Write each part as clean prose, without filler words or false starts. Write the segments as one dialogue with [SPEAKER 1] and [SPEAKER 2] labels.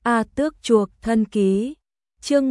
[SPEAKER 1] A Tước chuộc thân ký. Chương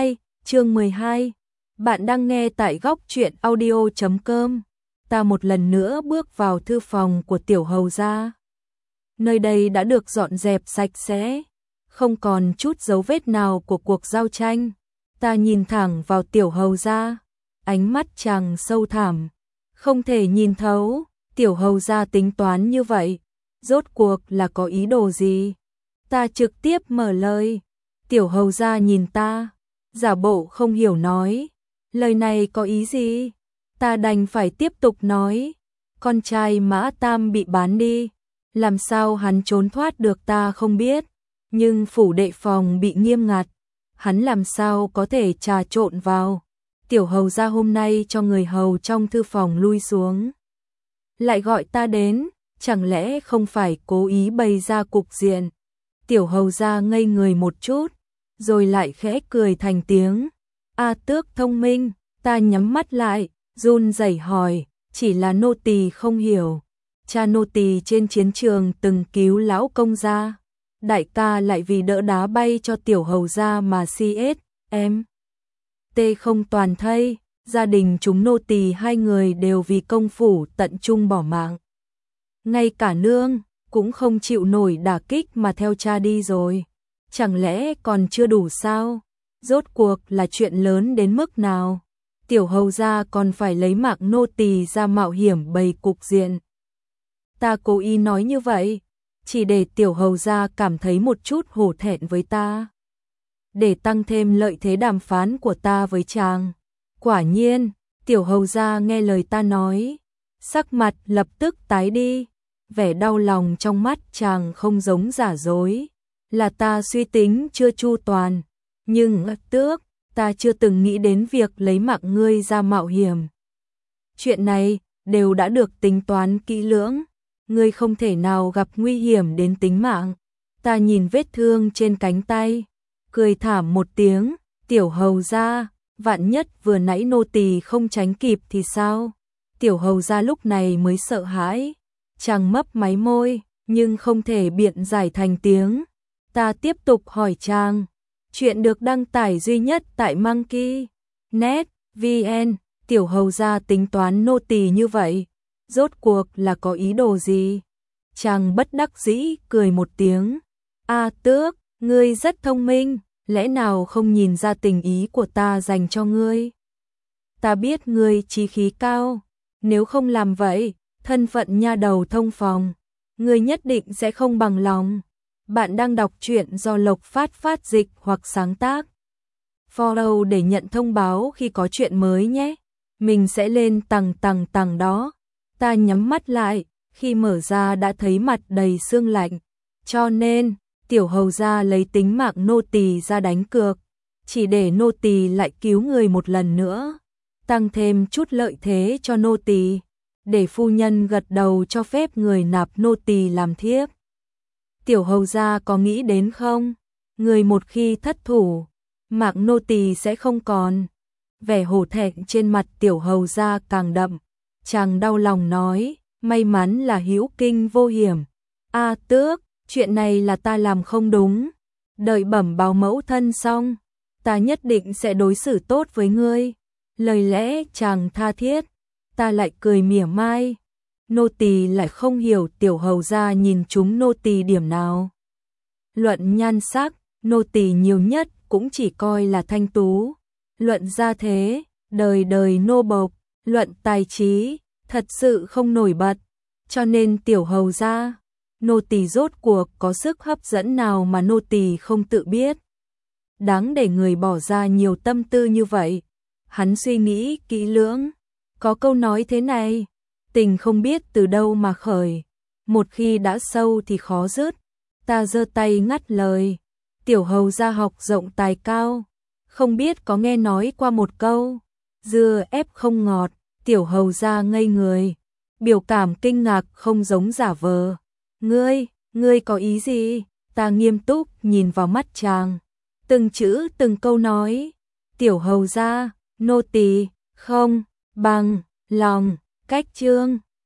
[SPEAKER 1] 12. Bạn đang nghe tại góc truyện audio.com. Ta một lần nữa bước vào thư phòng của tiểu hầu gia. Nơi đây đã được dọn dẹp sạch sẽ, không còn chút dấu vết nào của cuộc giao tranh. Ta nhìn thẳng vào tiểu hầu gia, ánh mắt chàng sâu thẳm, không thể nhìn thấu. Tiểu hầu gia tính toán như vậy, rốt cuộc là có ý đồ gì? Ta trực tiếp mở lời. Tiểu hầu gia nhìn ta, giả bộ không hiểu nói, lời này có ý gì? Ta đành phải tiếp tục nói, con trai Mã Tam bị bán đi, làm sao hắn trốn thoát được ta không biết, nhưng phủ đệ phòng bị nghiêm ngặt, hắn làm sao có thể trà trộn vào. Tiểu hầu gia hôm nay cho người hầu trong thư phòng lui xuống, lại gọi ta đến, chẳng lẽ không phải cố ý bày ra cục diện? Tiểu hầu gia ngây người một chút, rồi lại khẽ cười thành tiếng. A Tước thông minh. Ta nhắm mắt lại, run rẩy hỏi, chỉ là nô tỳ không hiểu. Cha nô tỳ trên chiến trường từng cứu lão công gia, đại ca lại vì đỡ đá bay cho tiểu hầu gia mà CS, em. Tê không toàn thây, gia đình chúng nô tỳ hai người đều vì công phủ tận trung bỏ mạng. Ngay cả nương cũng không chịu nổi đả kích mà theo cha đi rồi. Chẳng lẽ còn chưa đủ sao? Rốt cuộc là chuyện lớn đến mức nào? Tiểu hầu gia còn phải lấy mạng nô tỳ ra mạo hiểm bày cục diện. Ta cố ý nói như vậy, chỉ để tiểu hầu gia cảm thấy một chút hổ thẹn với ta, để tăng thêm lợi thế đàm phán của ta với chàng. Quả nhiên, tiểu hầu gia nghe lời ta nói, sắc mặt lập tức tái đi, vẻ đau lòng trong mắt chàng không giống giả dối, là ta suy tính chưa chu toàn, nhưng Tước, ta chưa từng nghĩ đến việc lấy mạng ngươi ra mạo hiểm. Chuyện này đều đã được tính toán kỹ lưỡng, ngươi không thể nào gặp nguy hiểm đến tính mạng. Ta nhìn vết thương trên cánh tay, cười thảm một tiếng, tiểu hầu gia, vạn nhất vừa nãy nô tỳ không tránh kịp thì sao? Tiểu hầu gia lúc này mới sợ hãi, chàng mấp máy môi, nhưng không thể biện giải thành tiếng. Ta tiếp tục hỏi chàng, chuyện được đăng tải duy nhất tại Monkey.net vn, tiểu hầu gia tính toán nô tỳ như vậy, rốt cuộc là có ý đồ gì? Chàng bất đắc dĩ cười một tiếng. A Tước, ngươi rất thông minh, lẽ nào không nhìn ra tình ý của ta dành cho ngươi? Ta biết ngươi chí khí cao, nếu không làm vậy, thân phận nha đầu thông phòng, ngươi nhất định sẽ không bằng lòng. Bạn đang đọc truyện do Lộc Phát dịch hoặc sáng tác. Follow để nhận thông báo khi có chuyện mới nhé. Mình sẽ lên tầng đó. Ta nhắm mắt lại, khi mở ra đã thấy mặt đầy sương lạnh. Cho nên, tiểu hầu gia lấy tính mạng nô tỳ ra đánh cược, chỉ để nô tỳ lại cứu người một lần nữa, tăng thêm chút lợi thế cho nô tỳ, để phu nhân gật đầu cho phép người nạp nô tỳ làm thiếp. Tiểu hầu gia có nghĩ đến không? Người một khi thất thủ, mạng nô tỳ sẽ không còn. Vẻ hổ thẹn trên mặt tiểu hầu gia càng đậm. Chàng đau lòng nói, may mắn là hữu kinh vô hiểm. A Tước, chuyện này là ta làm không đúng. Đợi bẩm báo mẫu thân xong, ta nhất định sẽ đối xử tốt với ngươi. Lời lẽ chàng tha thiết, ta lại cười mỉa mai. Nô tỳ lại không hiểu tiểu hầu gia nhìn chúng nô tỳ điểm nào. Luận nhan sắc, nô tỳ nhiều nhất cũng chỉ coi là thanh tú. Luận gia thế, đời đời nô bộc. Luận tài trí, thật sự không nổi bật. Cho nên tiểu hầu gia, nô tỳ rốt cuộc có sức hấp dẫn nào mà nô tỳ không tự biết. Đáng để người bỏ ra nhiều tâm tư như vậy. Hắn suy nghĩ kỹ lưỡng. Có câu nói thế này, tình không biết từ đâu mà khởi, một khi đã sâu thì khó dứt. Ta giơ tay ngắt lời. Tiểu hầu gia học rộng tài cao, không biết có nghe nói qua một câu, dưa ép không ngọt. Tiểu hầu gia ngây người, biểu cảm kinh ngạc không giống giả vờ. Ngươi có ý gì? Ta nghiêm túc nhìn vào mắt chàng, từng chữ từng câu nói. Tiểu hầu gia, nô tỳ không bằng lòng. Cách chương